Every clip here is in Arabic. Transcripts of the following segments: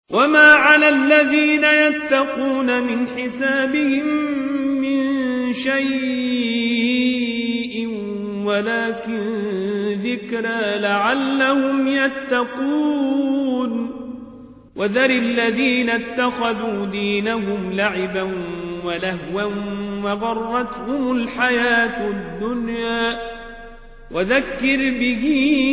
وما على الذين يتقون من حسابهم من شيء ولكن ذكرى لعلهم يتقون وذر الذين اتخذوا دينهم لعبا ولهوا وغرتهم الحياة الدنيا وذكر به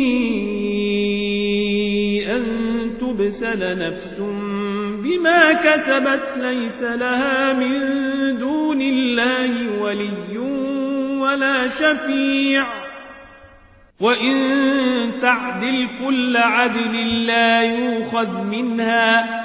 أن تبسل نفس بما كتبت ليس لها من دون الله ولي ولا شفيع وإن تعدل كل عدل لا يؤخذ منها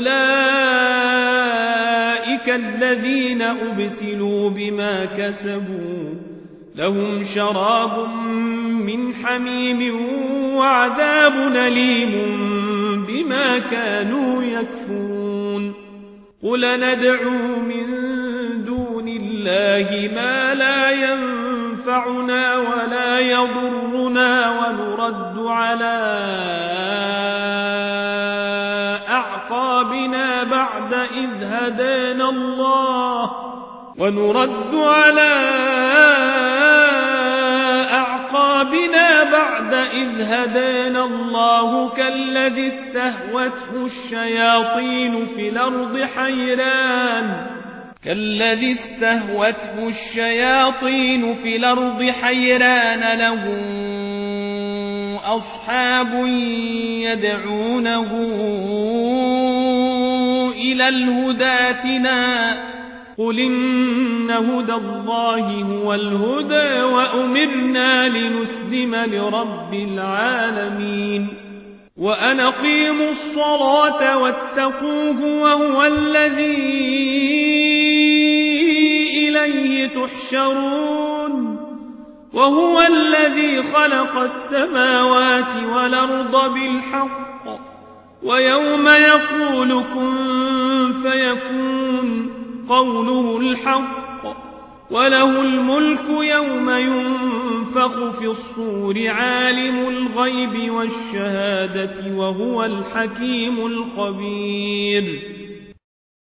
أولئك الذين أبسلوا بما كسبوا لهم شراب من حميم وعذاب أليم بما كانوا يكفرون قل ندعو من دون الله ما لا ينفعنا ولا يضرنا ونرد على أعقابنا بعد إذ هدانا الله كالذي استهوته الشياطين في الأرض حيران له أصحاب يدعونه إلى الهدى ائتنا قل إن هدى الله هو الهدى وأمرنا لنسلم لرب العالمين وأن أقيموا الصلاة واتقوه وهو الذي إليه تحشرون وهو الذي خلق السماوات والأرض بالحق ويوم يقول كن فيكون قوله الحق وله الملك يوم ينفخ في الصور عالم الغيب والشهادة وهو الحكيم الخبير